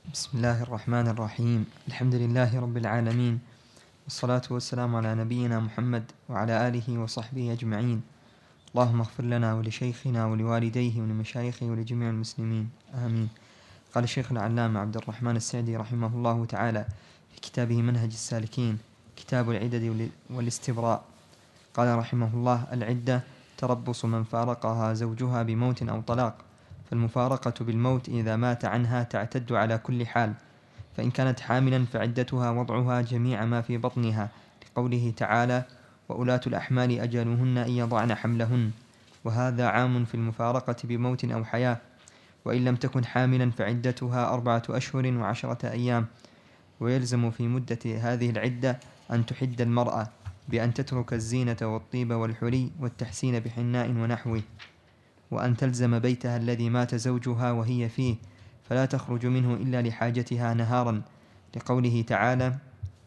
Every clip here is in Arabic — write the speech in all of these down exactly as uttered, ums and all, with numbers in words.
بسم الله الرحمن الرحيم. الحمد لله رب العالمين، والصلاة والسلام على نبينا محمد وعلى آله وصحبه أجمعين. اللهم اغفر لنا ولشيخنا ولوالديه ولمشايخه ولجميع المسلمين، آمين. قال الشيخ العلامة عبد الرحمن السعدي رحمه الله تعالى في كتابه منهج السالكين، كتاب العدد والاستبراء، قال رحمه الله: العدة تربص من فارقها زوجها بموت أو طلاق، فالمفارقة بالموت إذا مات عنها تعتد على كل حال، فإن كانت حاملا فعدتها وضعها جميع ما في بطنها، لقوله تعالى: وأولاة الأحمال أجلهن أن يضعن حملهن، وهذا عام في المفارقة بموت أو حياة. وإن لم تكن حاملا فعدتها أربعة أشهر وعشرة أيام. ويلزم في مدة هذه العدة أن تحد المرأة بأن تترك الزينة والطيب والحلي والتحسين بحناء ونحوه، وأن تلزم بيتها الذي مات زوجها وهي فيه، فلا تخرج منه إلا لحاجتها نهارا، لقوله تعالى: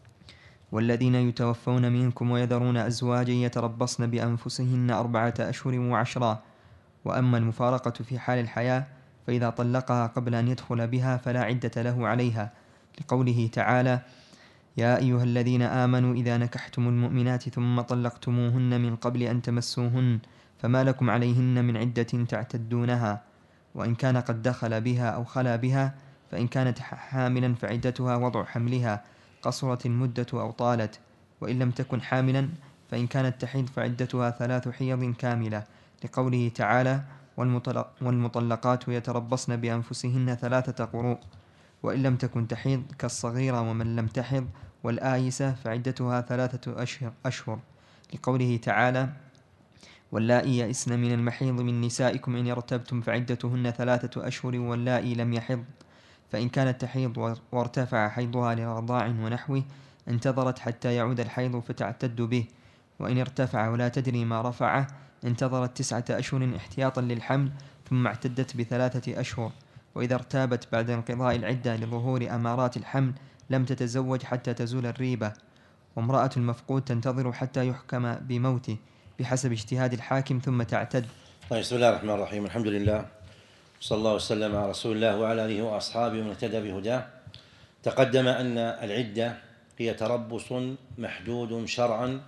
والذين يتوفون منكم ويذرون أزواجا يتربصن بأنفسهن أربعة أشهر وعشرا. وأما المفارقة في حال الحياة فإذا طلقها قبل أن يدخل بها فلا عدة له عليها، لقوله تعالى: يا أيها الذين آمنوا إذا نكحتم المؤمنات ثم طلقتموهن من قبل أن تمسوهن فما لكم عليهن من عدة تعتدونها. وإن كان قد دخل بها أو خلا بها فإن كانت حاملا فعدتها وضع حملها، قصرت المدة أو طالت. وإن لم تكن حاملا فإن كانت تحيض فعدتها ثلاث حيض كاملة، لقوله تعالى: والمطلق والمطلقات يتربصن بأنفسهن ثلاثة قروء. وإن لم تكن تحيض كالصغيرة ومن لم تحض والآيسة فعدتها ثلاثة أشهر, أشهر لقوله تعالى: واللائي يئسن من المحيض من نسائكم إن ارتبتم فعدتهن ثلاثة أشهر واللائي لم يحض. فإن كانت تحيض وارتفع حيضها لرضاع ونحوه انتظرت حتى يعود الحيض فتعتد به. وإن ارتفع ولا تدري ما رفعه انتظرت تسعة أشهر احتياطا للحمل ثم اعتدت بثلاثة أشهر. وإذا ارتابت بعد انقضاء العدة لظهور أمارات الحمل لم تتزوج حتى تزول الريبة. وامرأة المفقود تنتظر حتى يحكم بموته بحسب اجتهاد الحاكم ثم تعتد. بسم الله الرحمن الرحيم. الحمد لله، صلى الله وسلم على رسول الله وعلى آله وأصحابه ومن اهتدى بهداه. تقدم أن العدة هي تربص محدود شرعا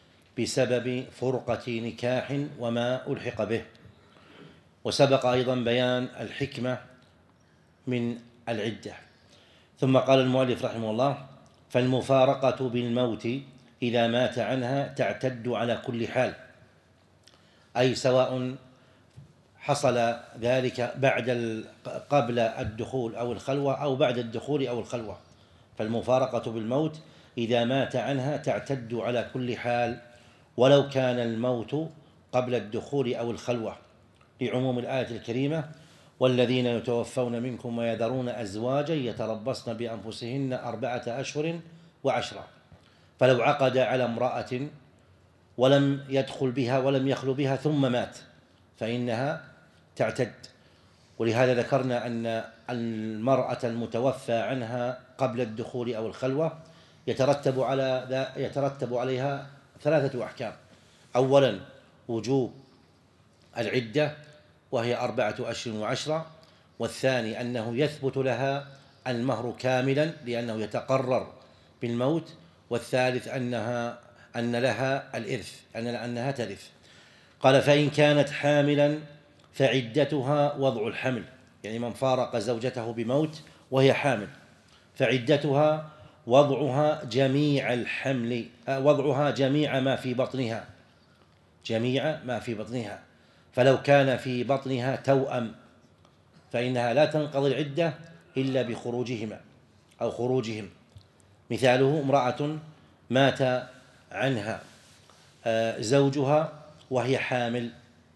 بسبب فرقة نكاح وما ألحق به، وسبق أيضا بيان الحكمة من العدة. ثم قال المؤلف رحمه الله: فالمفارقة بالموت إذا مات عنها تعتد على كل حال، أي سواء حصل ذلك بعد قبل الدخول أو الخلوة أو بعد الدخول أو الخلوة. فالمفارقة بالموت إذا مات عنها تعتد على كل حال ولو كان الموت قبل الدخول أو الخلوة، لعموم الآية الكريمة: والذين يتوفون منكم ويذرون أزواجا يتربصن بأنفسهن أربعة أشهر وعشرا. فلو عقد على امرأة ولم يدخل بها ولم يخلو بها ثم مات فإنها تعتد. ولهذا ذكرنا أن المرأة المتوفى عنها قبل الدخول أو الخلوة يترتب على يترتب عليها ثلاثة أحكام: أولا وجوب العدة وهي أربعة أشهر وعشرة، والثاني أنه يثبت لها المهر كاملا لأنه يتقرر بالموت، والثالث أنها أن لها الإرث، أن أنها ترث. قال: فإن كانت حاملا فعدتها وضع الحمل، يعني من فارق زوجته بموت وهي حامل فعدتها وضعها جميع الحمل، وضعها جميع ما في بطنها، جميع ما في بطنها. فلو كان في بطنها توأم فإنها لا تنقضي العدة إلا بخروجهما أو خروجهم. مثاله: امرأة مات عنها زوجها وهي حامل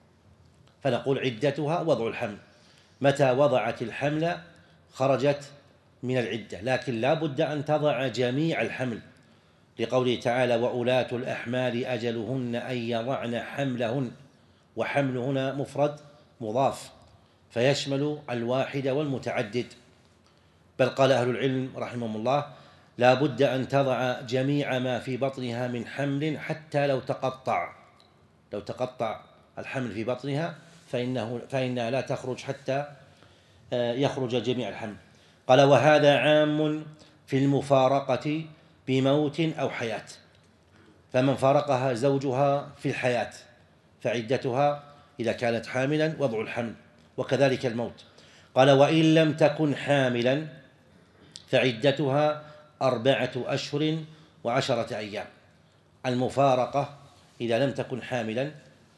فنقول عدتها وضع الحمل، متى وضعت الحمل خرجت من العدة، لكن لا بد أن تضع جميع الحمل، لقوله تعالى: وأولاة الأحمال أجلهن أن يضعن حملهن. وحمل هنا مفرد مضاف فيشمل الواحد والمتعدد. بل قال أهل العلم رحمهم الله: لا بد أن تضع جميع ما في بطنها من حمل حتى لو تقطع لو تقطع الحمل في بطنها فإنه فإنها لا تخرج حتى يخرج جميع الحمل. قال: وهذا عام في المفارقة بموت أو حياة، فمن فارقها زوجها في الحياة فعدتها إذا كانت حاملا وضع الحمل، وكذلك الموت. قال: وإن لم تكن حاملا فعدتها أربعة أشهر وعشرة أيام. المفارقة إذا لم تكن حاملا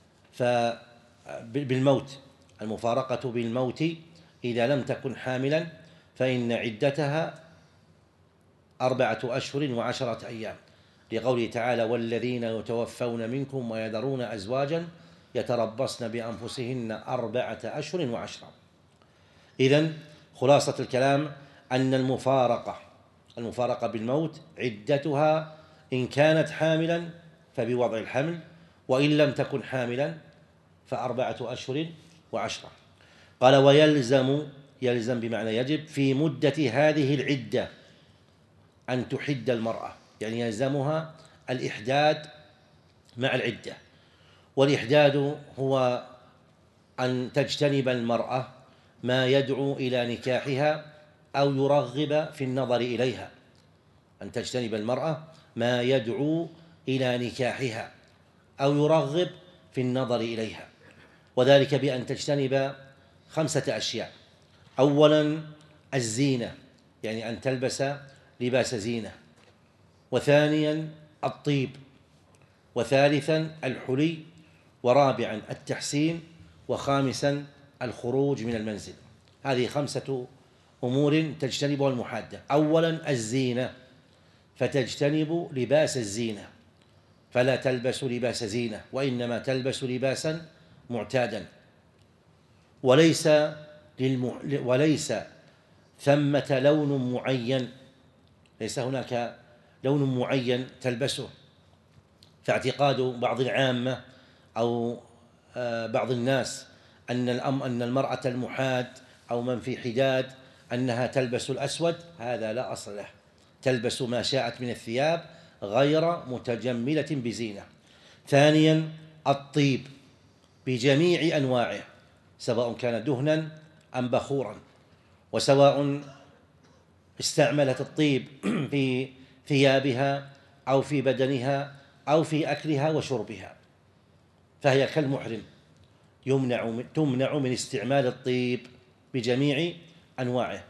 فبالموت، المفارقة بالموت إذا لم تكن حاملا فإن عدتها أربعة أشهر وعشرة أيام، لقوله تعالى: والذين يتوفون منكم ويذرون أزواجا يتربصن بأنفسهن أربعة أشهر وعشرة. إذن خلاصة الكلام أن المفارقة المفارقة بالموت عدتها إن كانت حاملا فبوضع الحمل، وإن لم تكن حاملا فأربعة أشهر وعشرة. قال: ويلزم، يلزم بمعنى يجب، في مدة هذه العدة أن تحد المرأة، يعني يلزمها الإحداد مع العدة. والإحداد هو أن تجتنب المرأة ما يدعو إلى نكاحها أو يرغب في النظر إليها، أن تجتنب المرأة ما يدعو إلى نكاحها أو يرغب في النظر إليها، وذلك بأن تجتنب خمسة أشياء. أولا الزينة، يعني أن تلبس لباس زينة، وثانيا الطيب، وثالثا الحلي، ورابعا التحسين، وخامسا الخروج من المنزل. هذه خمسة أمور تجتنبها المحادة. أولا الزينة، فتجتنب لباس الزينة، فلا تلبس لباس زينة، وإنما تلبس لباسا معتادا، وليس للم... وليس ثمة لون معين، ليس هناك لون معين تلبسه، فاعتقاد بعض العامة أو بعض الناس أن الأم أن المرأة المحاد أو من في حداد أنها تلبس الأسود، هذا لا أصل له، تلبس ما شاءت من الثياب غير متجملة بزينة. ثانيا الطيب بجميع أنواعه، سواء كان دهنا أم بخورا، وسواء استعملت الطيب في ثيابها أو في بدنها أو في أكلها وشربها، فهي كالمحرم، يمنع تمنع من استعمال الطيب بجميع أنواعه.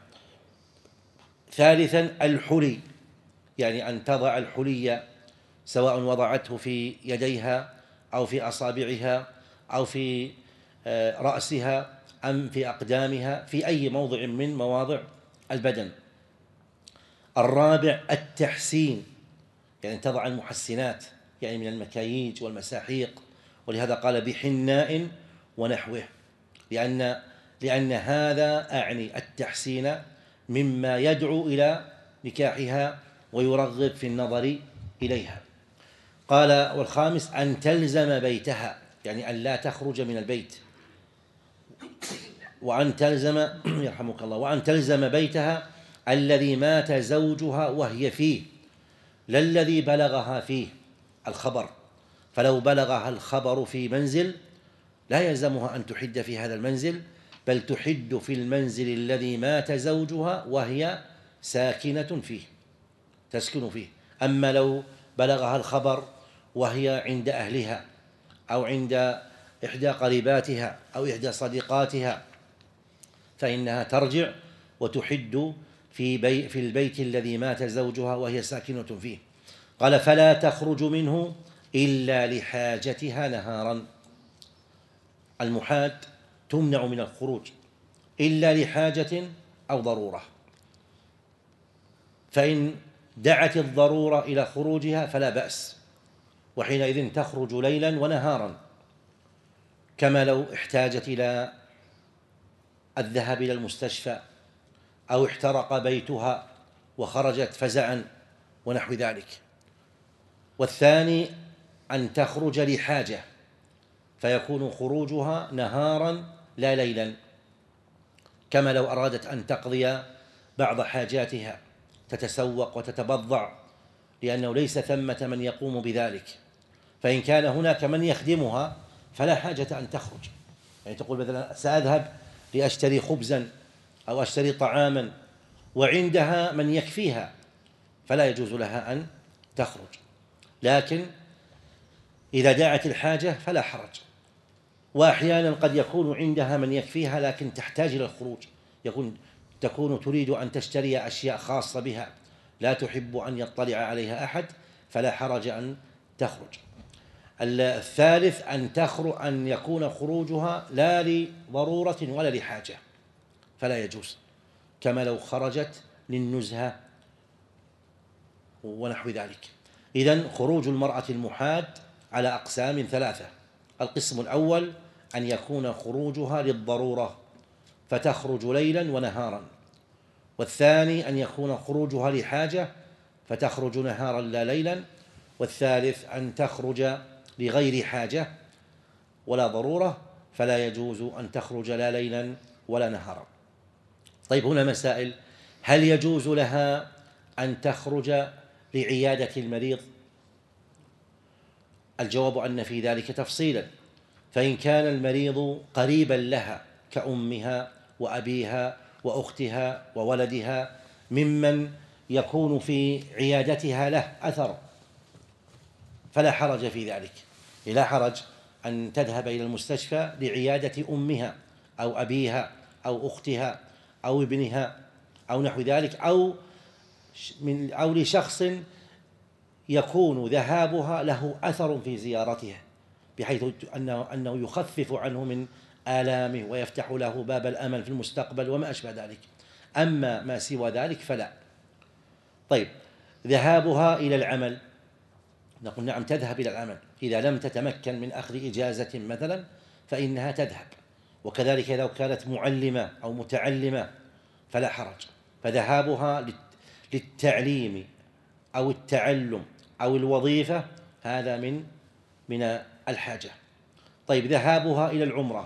ثالثا الحلي، يعني أن تضع الحلي سواء وضعته في يديها أو في أصابعها أو في رأسها أم في أقدامها، في أي موضع من مواضع البدن. الرابع التحسين، يعني تضع المحسنات، يعني من المكاييج والمساحيق، ولهذا قال بحناء ونحوه، لأن لأن هذا أعني التحسين مما يدعو إلى نكاحها ويرغب في النظر إليها. قال: والخامس أن تلزم بيتها، يعني أن لا تخرج من البيت، وأن تلزم يرحمك الله وأن تلزم بيتها الذي مات زوجها وهي فيه، لا الذي بلغها فيه الخبر. فلو بلغها الخبر في منزل لا يلزمها أن تحد في هذا المنزل، بل تحد في المنزل الذي مات زوجها وهي ساكنة فيه، تسكن فيه. أما لو بلغها الخبر وهي عند أهلها أو عند إحدى قريباتها أو إحدى صديقاتها فإنها ترجع وتحد في, بي في البيت الذي مات زوجها وهي ساكنة فيه. قال: فلا تخرج منه إلا لحاجتها نهارا. المحاد تمنع من الخروج إلا لحاجة أو ضرورة، فإن دعت الضرورة إلى خروجها فلا بأس، وحينئذ تخرج ليلا ونهارا، كما لو احتاجت إلى الذهاب إلى المستشفى أو احترق بيتها وخرجت فزعا ونحو ذلك. والثاني أن تخرج لحاجة، فيكون خروجها نهارا لا ليلا، كما لو أرادت أن تقضي بعض حاجاتها، تتسوق وتتبضع، لأنه ليس ثمة من يقوم بذلك، فإن كان هناك من يخدمها فلا حاجة أن تخرج. يعني تقول مثلا سأذهب لأشتري خبزا أو أشتري طعاما وعندها من يكفيها فلا يجوز لها أن تخرج، لكن إذا دعت الحاجة فلا حرج. وأحيانا قد يكون عندها من يكفيها لكن تحتاج إلى الخروج، يكون تكون تريد أن تشتري أشياء خاصة بها لا تحب أن يطلع عليها أحد، فلا حرج أن تخرج. الثالث أن تخرج أن يكون خروجها لا لضرورة ولا لحاجة، فلا يجوز، كما لو خرجت للنزهة ونحو ذلك. إذن خروج المرأة المحاد على أقسام ثلاثة: القسم الأول أن يكون خروجها للضرورة فتخرج ليلا ونهارا، والثاني أن يكون خروجها لحاجة فتخرج نهارا لا ليلا، والثالث أن تخرج لغير حاجة ولا ضرورة فلا يجوز أن تخرج لا ليلا ولا نهارا. طيب، هنا مسائل: هل يجوز لها أن تخرج لعيادة المريض؟ الجواب أن في ذلك تفصيلا، فإن كان المريض قريبا لها كأمها وأبيها وأختها وولدها ممن يكون في عيادتها له أثر فلا حرج في ذلك. لا حرج أن تذهب إلى المستشفى لعيادة أمها أو أبيها أو أختها أو ابنها أو نحو ذلك، أو من أو لشخص يكون ذهابها له أثر في زيارتها بحيث أنه, أنه يخفف عنه من آلامه ويفتح له باب الأمل في المستقبل وما أشبه ذلك. أما ما سوى ذلك فلا. طيب، ذهابها إلى العمل، نقول نعم تذهب إلى العمل إذا لم تتمكن من أخذ إجازة مثلا فإنها تذهب، وكذلك لو كانت معلمة أو متعلمة فلا حرج، فذهابها للتعليم أو التعلم أو الوظيفة هذا من من الحاجة. طيب، ذهابها إلى العمرة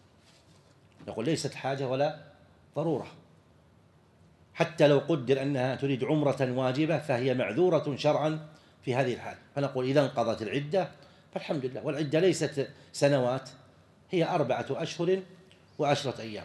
نقول ليست حاجة ولا ضرورة، حتى لو قدر أنها تريد عمرة واجبة فهي معذورة شرعا في هذه الحال، فنقول إذا انقضت العدة فالحمد لله، والعدة ليست سنوات، هي أربعة أشهر وعشرة أيام.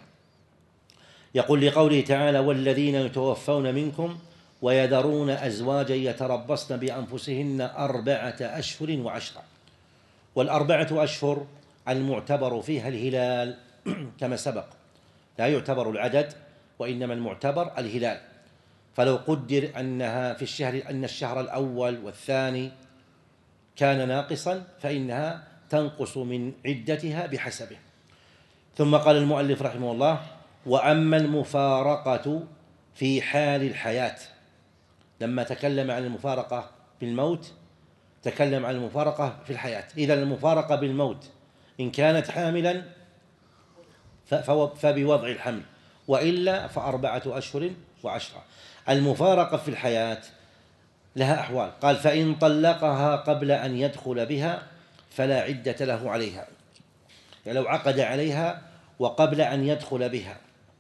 يقول لقوله تعالى: والذين يتوفون منكم ويذرون أزواجا يتربصن بأنفسهن أربعة أشهر وعشرة. والأربعة أشهر المعتبر فيها الهلال كما سبق، لا يعتبر العدد وإنما المعتبر الهلال، فلو قدر أنها في الشهر أن الشهر الأول والثاني كان ناقصا فإنها تنقص من عدتها بحسبه. ثم قال المؤلف رحمه الله: وأما المفارقة في حال الحياة، لما تكلم عن المفارقة بالموت تكلم عن المفارقة في الحياة. إذا المفارقة بالموت إن كانت حاملا فبوضع الحمل، وإلا فأربعة أشهر وعشرة. المفارقة في الحياة لها أحوال، قال: فإن طلقها قبل أن يدخل بها فلا عدة له عليها، يعني لو عقد عليها وقبل أن يدخل بها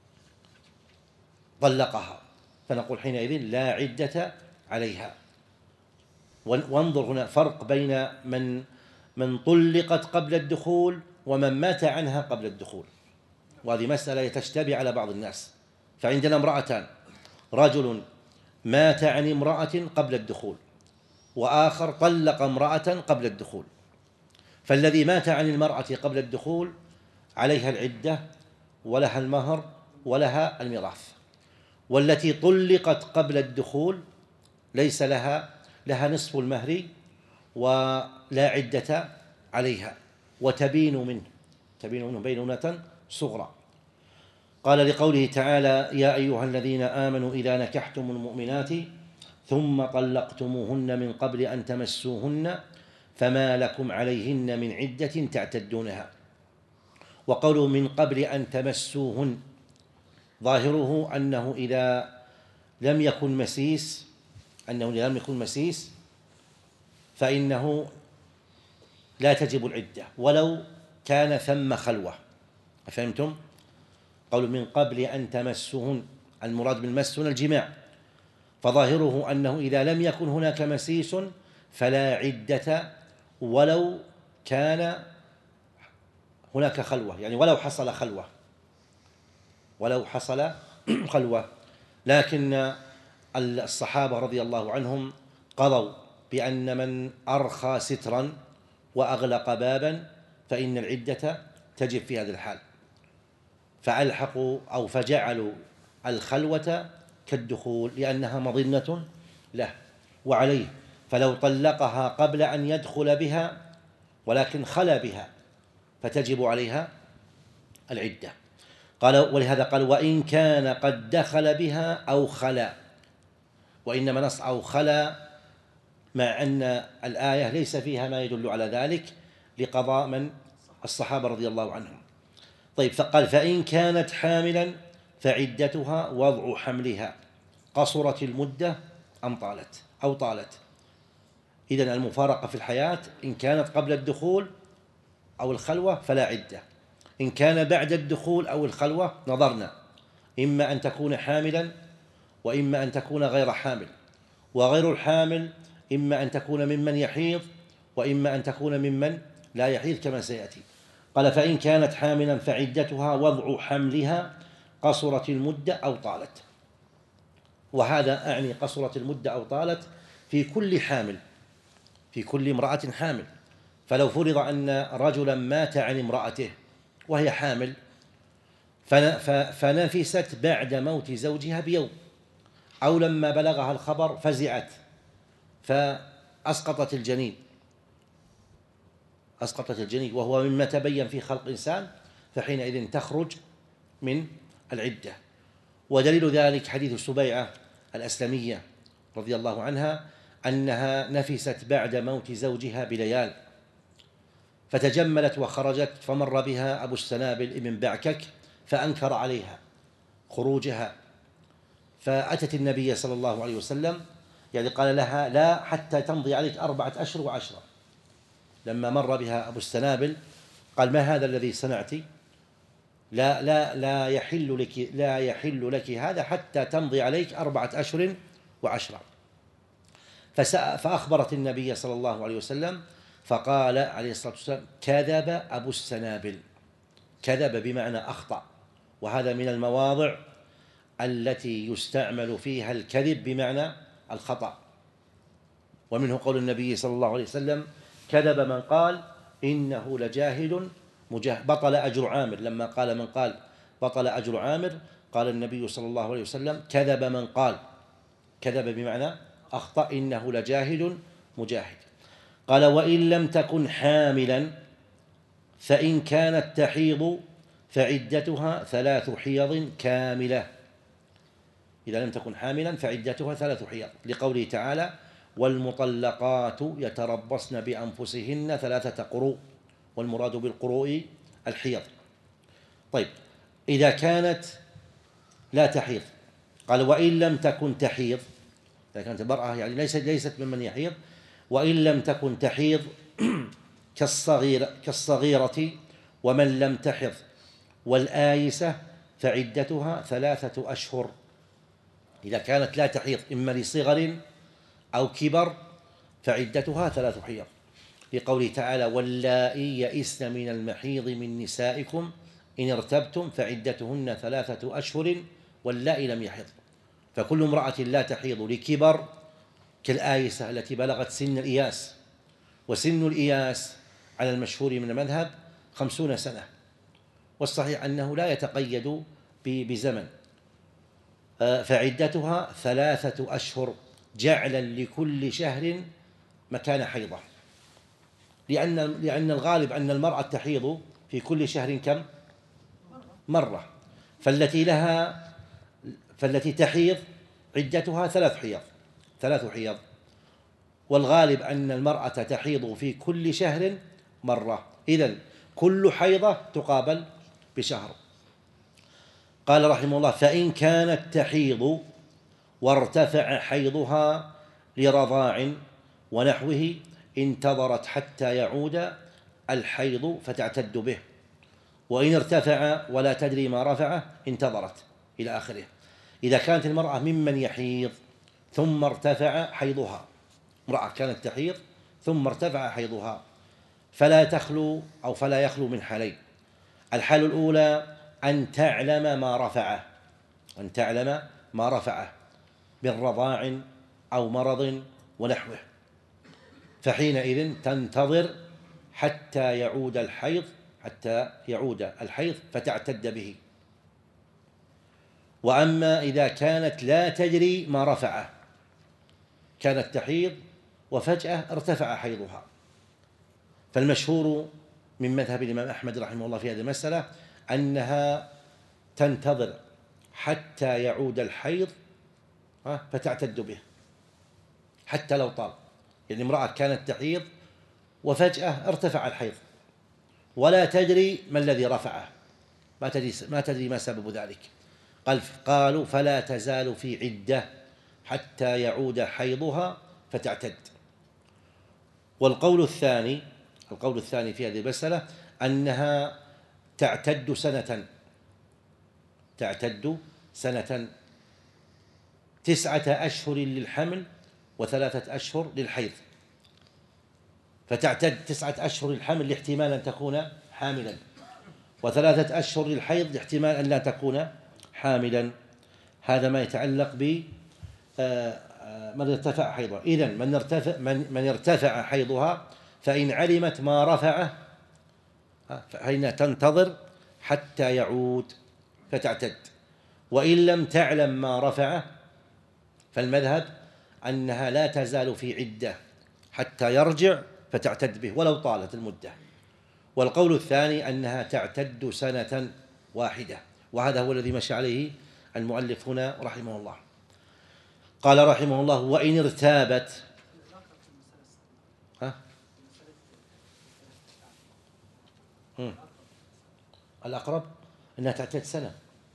طلقها فنقول حينئذ لا عدة عليها. وانظر هنا فرق بين من من طلقت قبل الدخول ومن مات عنها قبل الدخول، وهذه مسألة تشتبه على بعض الناس. فعندنا امرأتان، رجل مات عن امرأة قبل الدخول وآخر طلق امرأة قبل الدخول، فالذي مات عن المرأة قبل الدخول عليها العدة ولها المهر ولها الميراث، والتي طلقت قبل الدخول ليس لها لها نصف المهر ولا عدة عليها، وتبين منه تبين منه بينونة صغرى. قال لقوله تعالى: يا أيها الذين آمنوا إذا نكحتم المؤمنات ثم طلقتموهن من قبل أن تمسوهن فما لكم عليهن من عدة تعتدونها. وقوله من قبل أن تمسوهن ظاهره أنه إذا لم يكن مسيس أنه إذا لم يكن مسيس فإنه لا تجب العدة ولو كان ثم خلوة. فهمتم؟ قول من قبل أن تمسوهن، المراد بالمس هنا الجماع، فظاهره أنه إذا لم يكن هناك مسيس فلا عدة ولو كان هناك خلوة، يعني ولو حصل خلوة ولو حصل خلوة. لكن الصحابة رضي الله عنهم قضوا بأن من أرخى سترا وأغلق بابا فإن العدة تجب في هذا الحال، فألحقوا أو فجعلوا الخلوة كالدخول لأنها مظنة له وعليه، فلو طلقها قبل أن يدخل بها ولكن خلا بها فتجب عليها العدة. قال ولهذا قال وإن كان قد دخل بها أو خلا، وإنما نص أو خلا مع أن الآية ليس فيها ما يدل على ذلك لقضاء من الصحابة رضي الله عنهم. طيب فقال فإن كانت حاملا فعدتها وضع حملها قصرت المدة أم طالت أو طالت. إذن المفارقة في الحياة إن كانت قبل الدخول أو الخلوة فلا عدة، إن كان بعد الدخول أو الخلوة نظرنا إما أن تكون حاملا وإما أن تكون غير حامل، وغير الحامل إما أن تكون ممن يحيض وإما أن تكون ممن لا يحيض كما سيأتي. قال فإن كانت حاملا فعدتها وضع حملها قصرت المدة أو طالت، وهذا أعني قصرت المدة أو طالت في كل حامل، في كل امرأة حامل. فلو فرض أن رجلا مات عن امرأته وهي حامل فنفست بعد موت زوجها بيوم، أو لما بلغها الخبر فزعت فأسقطت الجنين أسقطت الجنين وهو مما تبين في خلق إنسان، فحينئذ تخرج من العدة. ودليل ذلك حديث سبيعة الأسلمية رضي الله عنها أنها نفست بعد موت زوجها بليال فتجملت وخرجت، فمر بها أبو السنابل ابن بعكك فأنكر عليها خروجها، فأتت النبي صلى الله عليه وسلم يعني قال لها لا حتى تمضي عليك أربعة أشهر وعشرة. لما مر بها أبو السنابل قال ما هذا الذي صنعت؟ لا لا لا يحل لك لا يحل لك هذا حتى تمضي عليك أربعة أشهر وعشرة. فأخبرت النبي صلى الله عليه وسلم فقال عليه الصلاة والسلام كذب أبو السنابل، كذب بمعنى أخطأ، وهذا من المواضع التي يستعمل فيها الكذب بمعنى الخطأ. ومنه قول النبي صلى الله عليه وسلم كذب من قال إنه لجاهل مجاهد بطل أجر عامر. لما قال من قال بطل أجر عامر قال النبي صلى الله عليه وسلم كذب من قال، كذب بمعنى أخطأ، إنه لجاهل مجاهد. قال وإن لم تكن حاملا فإن كانت تحيض فعدتها ثلاث حيض كاملة. إذا لم تكن حاملا فعدتها ثلاث حيض، لقوله تعالى والمطلقات يتربصن بأنفسهن ثلاثة قروء، والمراد بالقروء الحيض. طيب إذا كانت لا تحيض قال وإن لم تكن تحيض، إذا كانت المرأة يعني ليست ليست ممن يحيض، وإن لم تكن تحيض كالصغيرة كالصغيرة ومن لم تحض والآيسة فعدتها ثلاثة أشهر. إذا كانت لا تحيض إما لصغر أو كبر فعدتها ثلاث حيض، لقوله تعالى واللائي يئسن من المحيض من نسائكم إن ارتبتم فعدتهن ثلاثة أشهر واللائي لم يحض. فكل امرأة لا تحيض لكبر كالآيسة التي بلغت سن الإياس، وسن الإياس على المشهور من المذهب خمسون سنة، والصحيح أنه لا يتقيد بزمن، فعدتها ثلاثة أشهر جعلا لكل شهر مكان حيضة، لأن لأن الغالب أن المرأة تحيض في كل شهر كم مرة، فالتي لها فالتي تحيض عدتها ثلاث حيض ثلاث حيض والغالب أن المرأة تحيض في كل شهر مرة، إذن كل حيضة تقابل بشهر. قال رحمه الله فإن كانت تحيض وارتفع حيضها لرضاع ونحوه انتظرت حتى يعود الحيض فتعتد به، وإن ارتفع ولا تدري ما رفعه انتظرت إلى آخره. إذا كانت المرأة ممن يحيض ثم ارتفع حيضها، امرأة كانت تحيض ثم ارتفع حيضها، فلا تخلو أو فلا يخلو من حالين. الحالة الأولى أن تعلم ما رفعه أن تعلم ما رفعه من رضاع أو مرض ونحوه، فحينئذ تنتظر حتى يعود الحيض حتى يعود الحيض فتعتد به. وأما إذا كانت لا تدري ما رفعه، كانت تحيض وفجأة ارتفع حيضها، فالمشهور من مذهب الإمام أحمد رحمه الله في هذه المسألة أنها تنتظر حتى يعود الحيض فتعتد به حتى لو طال. يعني امرأة كانت تحيض وفجأة ارتفع الحيض ولا تدري ما الذي رفعه، ما تدري ما تدري ما سبب ذلك، قال قالوا فلا تزال في عدة حتى يعود حيضها فتعتد. والقول الثاني القول الثاني في هذه المسألة أنها تعتد سنة تعتد سنة تسعة أشهر للحمل وثلاثة أشهر للحيض، فتعتد تسعة أشهر للحمل لاحتمال أن تكون حاملا، وثلاثة أشهر للحيض لاحتمال أن لا تكون حاملا. هذا ما يتعلق ب من ارتفع حيضها. إذن من ارتفع من, من ارتفع حيضها فإن علمت ما رفعه فإنها تنتظر حتى يعود فتعتد، وإن لم تعلم ما رفعه فالمذهب أنها لا تزال في عدة حتى يرجع فتعتد به ولو طالت المدة. والقول الثاني أنها تعتد سنة واحدة، وهذا هو الذي مشى عليه المؤلف هنا رحمه الله. قال رحمه الله وإن ارتابت ها؟ الأقرب أنها تعتد سنة،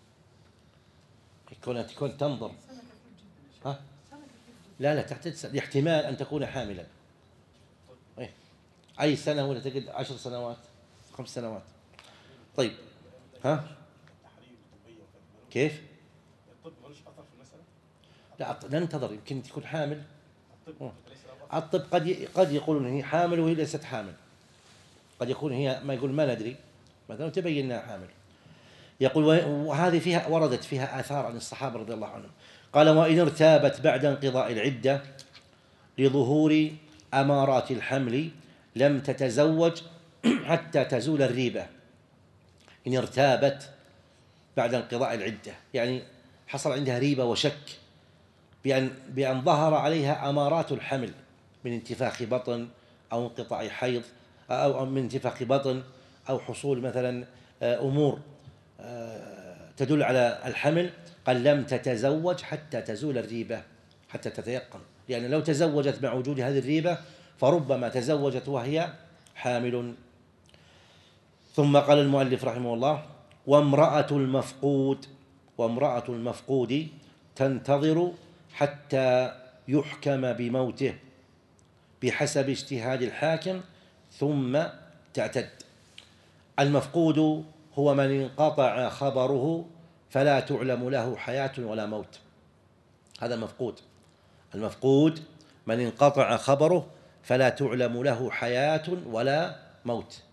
يكون تكون تنظر ها؟ لا لا تعتد سنة احتمال أن تكون حاملا. أي سنة ولا تجد عشر سنوات خمس سنوات. طيب ها كيف؟ الطب ملوش أثر في المسألة؟ لا ننتظر يمكن تكون حامل. الطب قد قد يقولون هي حامل وهي ليست حامل، قد يكون هي ما يقول ما ندري مثلا تبين انها حامل. يقول وهذه فيها وردت فيها آثار عن الصحابة رضي الله عنهم. قال وإن ارتابت بعد انقضاء العدة لظهور أمارات الحمل لم تتزوج حتى تزول الريبة. إن ارتابت بعد انقضاء العدة يعني حصل عندها ريبة وشك بأن, بأن ظهر عليها أمارات الحمل من انتفاخ بطن أو انقطاع حيض أو من انتفاخ بطن أو حصول مثلا أمور تدل على الحمل، قال لم تتزوج حتى تزول الريبة حتى تتيقن، لأن لو تزوجت مع وجود هذه الريبة فربما تزوجت وهي حامل. ثم قال المؤلف رحمه الله وامرأة المفقود وامرأة المفقود تنتظر حتى يحكم بموته بحسب اجتهاد الحاكم ثم تعتد. المفقود هو من انقطع خبره فلا تعلم له حياة ولا موت، هذا المفقود. المفقود من انقطع خبره فلا تعلم له حياة ولا موت.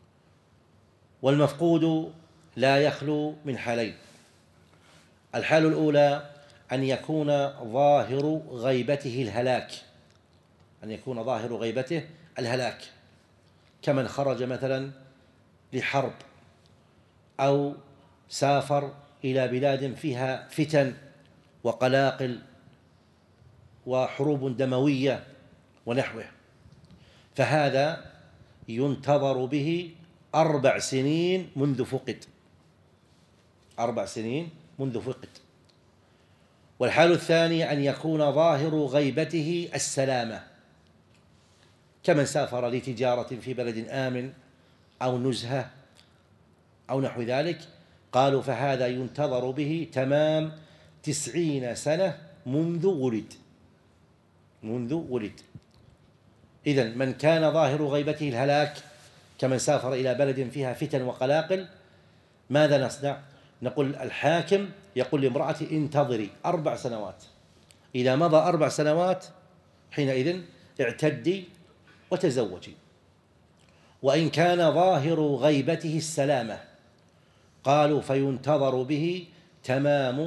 والمفقود لا يخلو من حالين: الحال الأولى أن يكون ظاهر غيبته الهلاك، أن يكون ظاهر غيبته الهلاك، كمن خرج مثلا لحرب أو سافر إلى بلاد فيها فتن وقلاقل وحروب دموية ونحوه، فهذا ينتظر به أربع سنين منذ فقد أربع سنين منذ فقد. والحال الثاني أن يكون ظاهر غيبته السلامة، كمن سافر لتجارة في بلد آمن أو نزهة أو نحو ذلك، قالوا فهذا ينتظر به تمام تسعين سنة منذ ولد منذ ولد. إذن من كان ظاهر غيبته الهلاك كمن سافر إلى بلد فيها فتن وقلاقل، ماذا نصنع؟ نقول الحاكم يقول لامرأتي انتظري أربع سنوات، إذا مضى أربع سنوات حينئذ اعتدي وتزوجي. وإن كان ظاهر غيبته السلامة قالوا فينتظر به تمام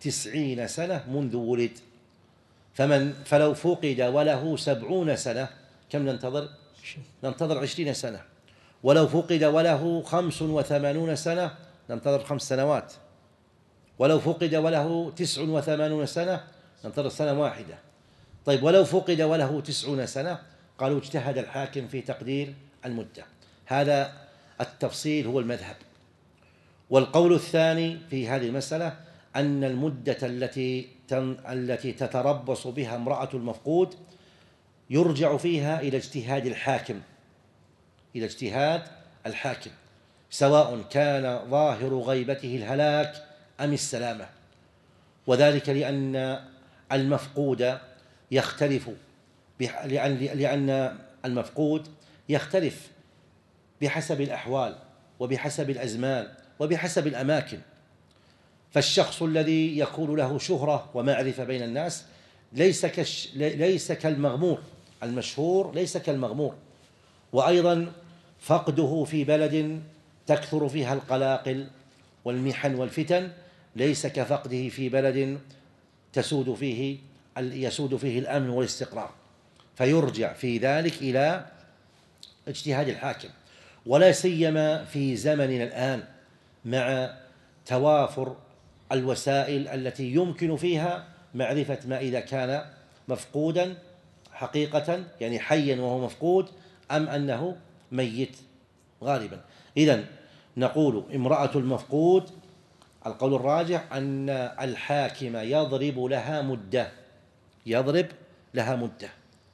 تسعين سنة منذ ولد، فمن فلو فقد وله سبعون سنة كم ننتظر؟ ننتظر عشرين سنة. ولو فقد وله خمس وثمانون سنة ننتظر خمس سنوات. ولو فقد وله تسع وثمانون سنة ننتظر سنة واحدة. طيب ولو فقد وله تسعون سنة، قالوا اجتهد الحاكم في تقدير المدة. هذا التفصيل هو المذهب. والقول الثاني في هذه المسألة أن المدة التي التي تتربص بها امرأة المفقود يرجع فيها إلى اجتهاد الحاكم، إلى اجتهاد الحاكم، سواء كان ظاهر غيبته الهلاك أم السلامة. وذلك لأن المفقود يختلف لأن لأن المفقود يختلف بحسب الأحوال وبحسب الأزمان وبحسب الأماكن. فالشخص الذي يكون له شهرة ومعرفة بين الناس ليس كش ليس كالمغمور، المشهور ليس كالمغمور. وأيضا فقده في بلد تكثر فيها القلاقل والمحن والفتن ليس كفقده في بلد تسود فيه يسود فيه الأمن والاستقرار، فيرجع في ذلك إلى اجتهاد الحاكم. ولا سيما في زمننا الآن مع توافر الوسائل التي يمكن فيها معرفة ما إذا كان مفقودا حقيقة، يعني حيا وهو مفقود، أم أنه ميت غالبا. إذن نقول امرأة المفقود القول الراجح أن الحاكم يضرب لها مدة، يضرب لها مدة،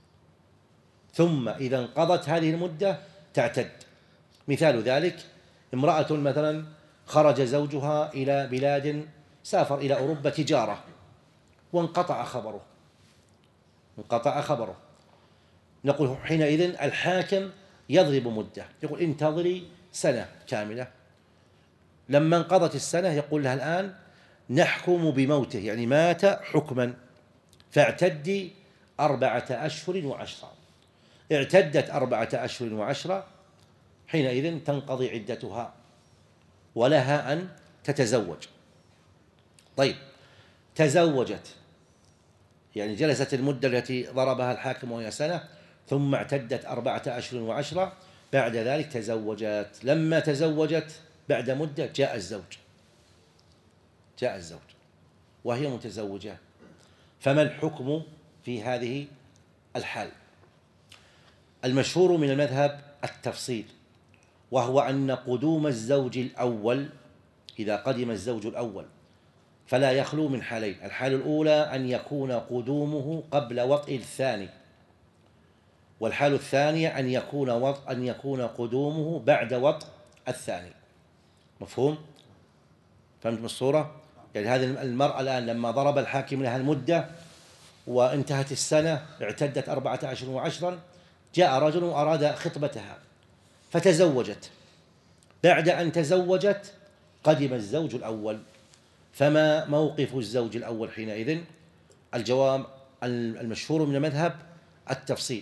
ثم إذا انقضت هذه المدة تعتد. مثال ذلك امرأة مثلا خرج زوجها إلى بلاد، سافر إلى أوروبا تجارة وانقطع خبره، انقطع خبره، نقول حينئذ الحاكم يضرب مدة، يقول انتظري سنة كاملة. لما انقضت السنة يقول لها الآن نحكم بموته، يعني مات حكما، فاعتدي أربعة أشهر وعشرة. اعتدت أربعة أشهر وعشرة، حينئذ تنقضي عدتها ولها أن تتزوج. طيب تزوجت، يعني جلست المدة التي ضربها الحاكم وهي سنة، ثم اعتدت أربعة أشهر وعشرة، بعد ذلك تزوجت. لما تزوجت بعد مدة جاء الزوج، جاء الزوج وهي متزوجة، فما الحكم في هذه الحال؟ المشهور من المذهب التفصيل، وهو أن قدوم الزوج الأول، إذا قدم الزوج الأول فلا يخلو من حالين. الحالة الأولى أن يكون قدومه قبل وطئ الثاني، والحالة الثانية أن يكون وطئ أن يكون قدومه بعد وطئ الثاني. مفهوم؟ فهمت الصورة؟ يعني هذه المرأة الآن لما ضرب الحاكم لها المدة وانتهت السنة، اعتدت أربعة أشهر وعشرا، جاء رجل أراد خطبتها فتزوجت. بعد أن تزوجت قدم الزوج الأول، فما موقف الزوج الأول حينئذ؟ الجواب المشهور من المذهب التفصيل،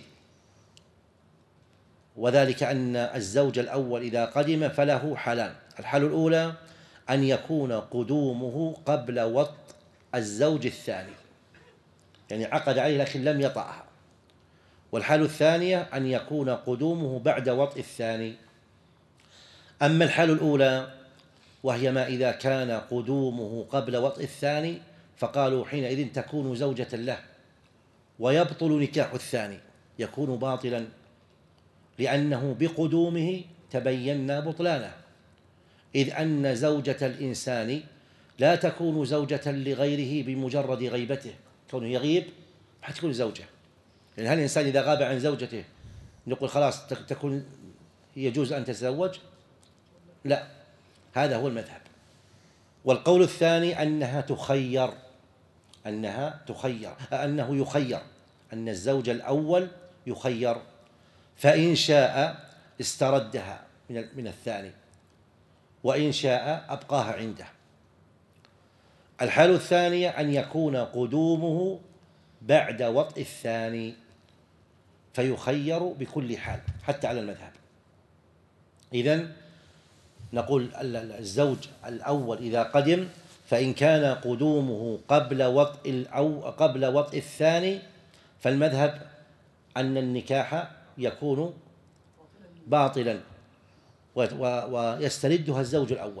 وذلك أن الزوج الأول إذا قدم فله حالان. الحالة الأولى أن يكون قدومه قبل وطئ الزوج الثاني، يعني عقد عليه لكن لم يطأها. والحالة الثانية أن يكون قدومه بعد وطئ الثاني. أما الحالة الأولى وهي ما إذا كان قدومه قبل وطئ الثاني، فقالوا حينئذ تكون زوجة له ويبطل نكاح الثاني، يكون باطلا، لأنه بقدومه تبين بطلانه، إذ أن زوجة الإنسان لا تكون زوجة لغيره بمجرد غيبته، كونه يغيب حتكون زوجة. يعني هل الإنسان إذا غاب عن زوجته نقول خلاص تكون يجوز أن تتزوج؟ لا، هذا هو المذهب. والقول الثاني أنها تخير، أنها تخير أنه يخير أن الزوج الأول يخير، فإن شاء استردها من الثاني، وإن شاء أبقاها عنده. الحالة الثانية أن يكون قدومه بعد وطئ الثاني، فيخير بكل حال حتى على المذهب. إذن نقول الزوج الأول إذا قدم فإن كان قدومه قبل وطء أو قبل وطء الثاني فالمذهب أن النكاح يكون باطلا ويستردها الزوج الأول.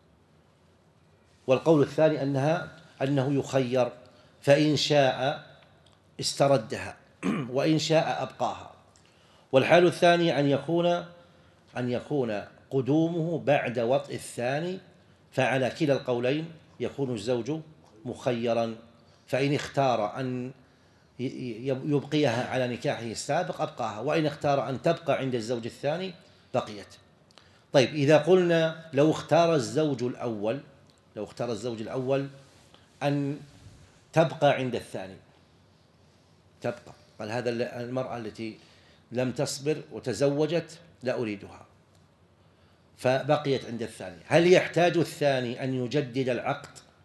والقول الثاني أنها أنه يخير، فإن شاء استردها وإن شاء أبقاها. والحال الثاني أن يكون أن يكون قدومه بعد وطء الثاني، فعلى كلا القولين يكون الزوج مخيرا، فإن اختار أن يبقيها على نكاحه السابق أبقاها، وإن اختار أن تبقى عند الزوج الثاني بقيت. طيب، إذا قلنا لو اختار الزوج الأول لو اختار الزوج الأول أن تبقى عند الثاني، تبقى، قال هذا المرأة التي لم تصبر وتزوجت لا أريدها، فبقيت عند الثاني، هل يحتاج الثاني أن يجدد العقد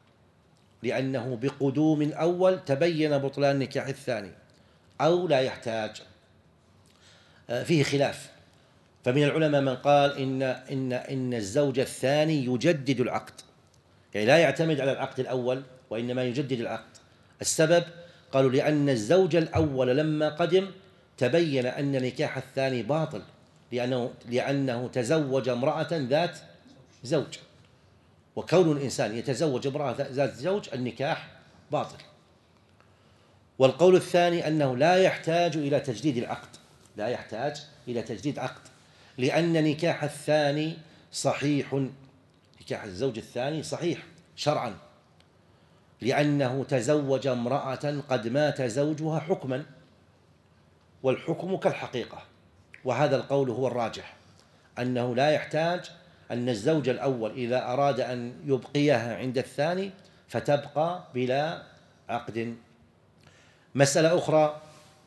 لأنه بقدوم الأول تبين بطلان نكاح الثاني، أو لا يحتاج؟ فيه خلاف. فمن العلماء من قال إن إن إن الزوج الثاني يجدد العقد، يعني لا يعتمد على العقد الأول وإنما يجدد العقد. السبب قالوا لأن الزوج الأول لما قدم تبين أن نكاح الثاني باطل، لأنه لأنه تزوج امرأة ذات زوج، وكون الإنسان يتزوج امرأة ذات زوج النكاح باطل. والقول الثاني أنه لا يحتاج إلى تجديد العقد، لا يحتاج إلى تجديد عقد، لأن نكاح الثاني صحيح، نكاح الزوج الثاني صحيح شرعا، لأنه تزوج امرأة قد مات زوجها حكما، والحكم كالحقيقة. وهذا القول هو الراجح، أنه لا يحتاج، أن الزوج الأول إذا أراد أن يبقيها عند الثاني فتبقى بلا عقد. مسألة أخرى،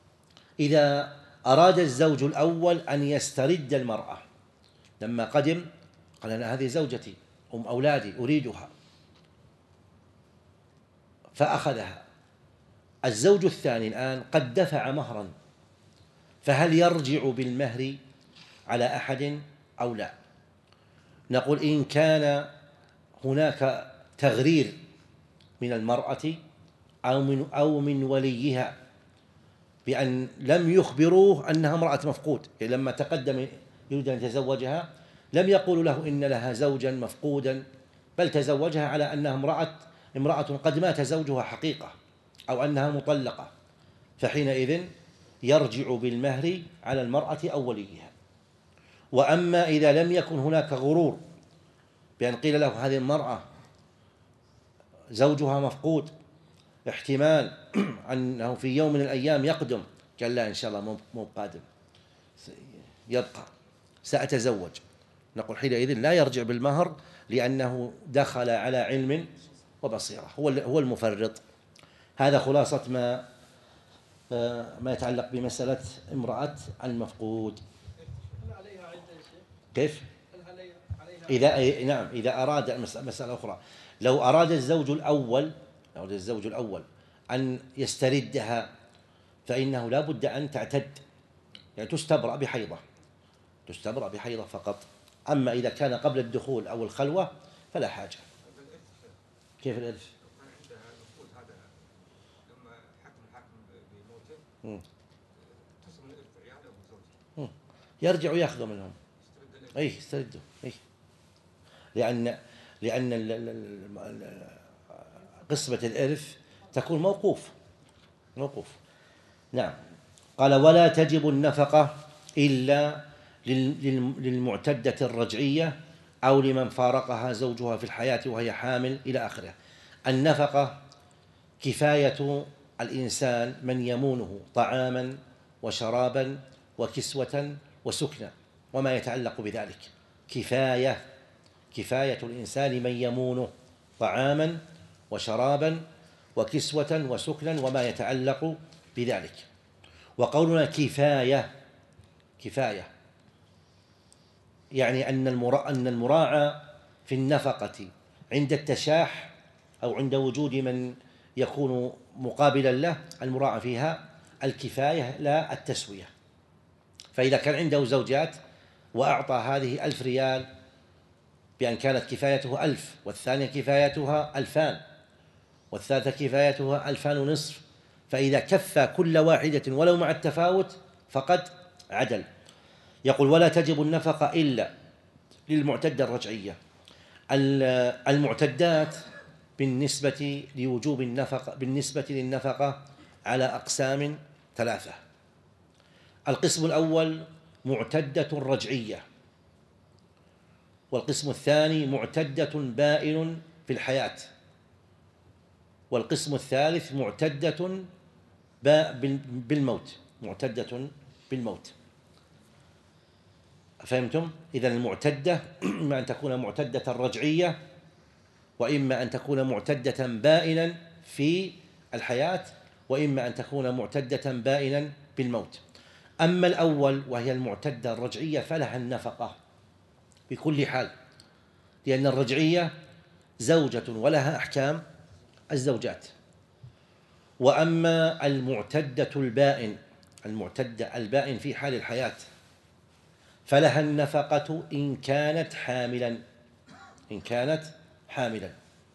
إذا أراد الزوج الأول أن يسترد المرأة لما قدم، قال أنا هذه زوجتي أم أولادي أريدها، فأخذها. الزوج الثاني الآن قد دفع مهرا، فهل يرجع بالمهر على أحد أو لا؟ نقول إن كان هناك تغرير من المرأة أو من أو من وليها بأن لم يخبروه أنها امرأة مفقود، يعني لما تقدم يريد أن يتزوجها لم يقولوا له إن لها زوجا مفقودا، بل تزوجها على أنها امرأة امرأة قد مات زوجها حقيقة، أو أنها مطلقة، فحينئذ يرجع بالمهر على المرأة أو وليها. وأما إذا لم يكن هناك غرور بأن قيل له هذه المرأة زوجها مفقود، احتمال أنه في يوم من الأيام يقدم، قال لا إن شاء الله مو قادم، يبقى سأتزوج، نقول حينئذ لا يرجع بالمهر، لأنه دخل على علم وبصيرة، هو هو المفرط. هذا خلاصة ما ما يتعلق بمسألة امرأة المفقود. كيف؟ إذا نعم إذا أراد مسألة أخرى، لو أراد الزوج الأول لو أراد الزوج الأول أن يستردها فإنه لا بد أن تعتد، يعني تستبرأ بحيضة تستبرأ بحيضة فقط. أما إذا كان قبل الدخول أو الخلوة فلا حاجة. كيف الإرث؟ يرجع يأخذ منهم، أي يستردوا، أي لأن لأن قسمة الإرث تكون موقوف موقوف نعم. قال ولا تجب النفقة إلا للمعتدة الرجعية أو لمن فارقها زوجها في الحياة وهي حامل إلى آخره. النفقة كفاية الإنسان من يمونه طعاما وشرابا وكسوة وسكنا وما يتعلق بذلك، كفاية كفاية الإنسان من يمونه طعاما وشرابا وكسوة وسكنا وما يتعلق بذلك. وقولنا كفاية كفاية يعني أن المراعى في النفقة عند التشاح أو عند وجود من يكون مقابلا له، المراعى فيها الكفاية لا التسوية. فإذا كان عنده زوجات وأعطى هذه ألف ريال بأن كانت كفايته ألف، والثانية كفايتها ألفان، والثالثة كفايتها ألفان ونصف، فإذا كفى كل واحدة ولو مع التفاوت فقد عدل. يقول: ولا تجب النفقة إلا للمعتدة الرجعية. المعتدات بالنسبة لوجوب النفقة بالنسبة للنفقة على أقسام ثلاثة. القسم الأول معتدة رجعية، والقسم الثاني معتدة بائن في الحياة، والقسم الثالث معتدة بالموت معتدة بالموت. فهمتم؟ إذن المعتدة إما أن تكون معتدة رجعية، وإما أن تكون معتدة بائنا في الحياة، وإما أن تكون معتدة بائنا بالموت. أما الأول وهي المعتدة الرجعية فلها النفقة بكل حال، لأن الرجعية زوجة ولها أحكام الزوجات. وأما المعتدة البائن المعتدة البائن في حال الحياة فلها النفقة إن كانت حاملا إن كانت حاملا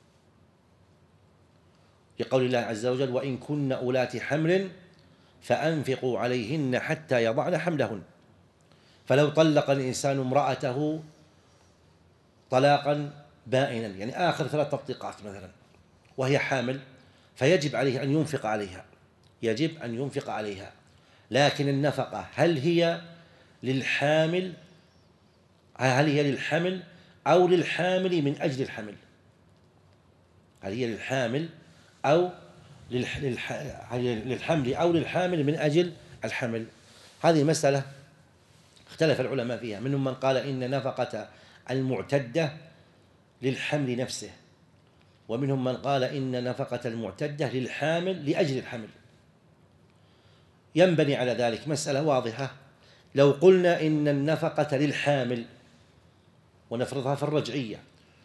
لقول الله عز وجل: وإن كن أولات حمل فأنفقوا عليهن حتى يضعن حملهن. فلو طلق الإنسان امرأته طلاقا بائنا، يعني آخر ثلاث تطليقات مثلا، وهي حامل، فيجب عليه أن ينفق عليها يجب أن ينفق عليها لكن النفقة هل هي للحامل هل هي للحمل أو للحامل من أجل الحمل هل هي للحامل أو للحمل أو للحامل من أجل الحمل؟ هذه مسألة اختلف العلماء فيها. منهم من قال إن نفقة المعتدة للحمل نفسه، ومنهم من قال إن نفقة المعتدة للحامل لأجل الحمل. ينبني على ذلك مسألة واضحة. لو قلنا إن النفقة للحامل ونفرضها في الرجعية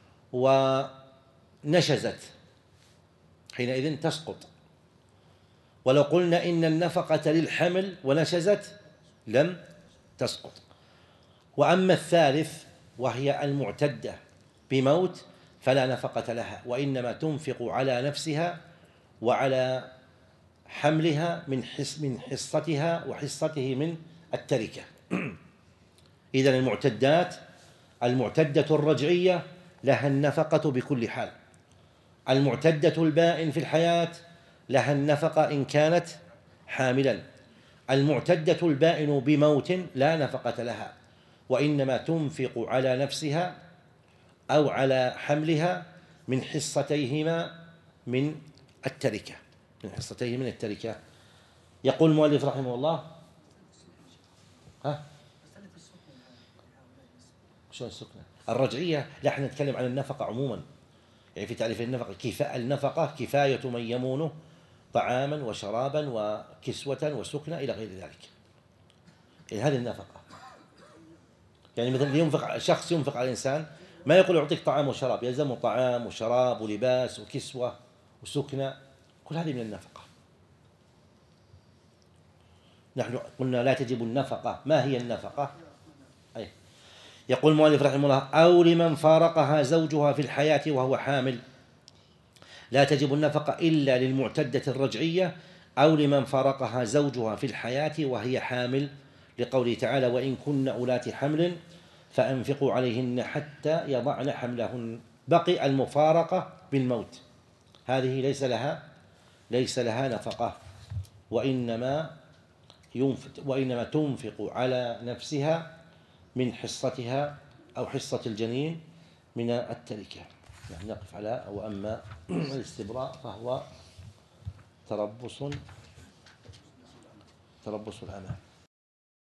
ونشزت، حينئذ تسقط. ولو قلنا إن النفقة للحمل ونشزت لم تسقط. وأما الثالث وهي المعتدة بموت فلا نفقة لها، وإنما تنفق على نفسها وعلى حملها من حص من حصتها وحصته من التركة. إذن المعتدات المعتدة الرجعية لها النفقة بكل حال. المعتدة البائن في الحياة لها النفقة إن كانت حاملا. المعتدة البائن بموت لا نفقة لها، وإنما تنفق على نفسها أو على حملها من حصتيهما من التركة من حصتيه من التركة. يقول المؤلف رحمه الله: ها شو السكنة الرجعية؟ لا، احنا نتكلم عن النفقة عموما، يعني في تعريف النفقة كفاء النفقة كفاية من يمونه طعاما وشرابا وكسوة وسكنة إلى غير ذلك. يعني هذه النفقة. يعني مثلا ينفق شخص ينفق على الإنسان، ما يقول يعطيك طعام وشراب، يلزمه طعام وشراب ولباس وكسوة وسكنة، كل هذه من النفقة. نحن قلنا لا تجب النفقة. ما هي النفقة؟ أي. يقول المؤلف رحمه الله: أو لمن فارقها زوجها في الحياة وهو حامل. لا تجب النفقة إلا للمعتدة الرجعية أو لمن فارقها زوجها في الحياة وهي حامل، لقوله تعالى: وإن كن أولات حمل فأنفقوا عليهن حتى يضعن حملهن. بقي المفارقة بالموت، هذه ليس لها ليس لها نفقة، وإنما ينفق وإنما تنفق على نفسها من حصتها أو حصة الجنين من التركة. يعني نقف على وأما الاستبراء فهو تربص تربص الأمان.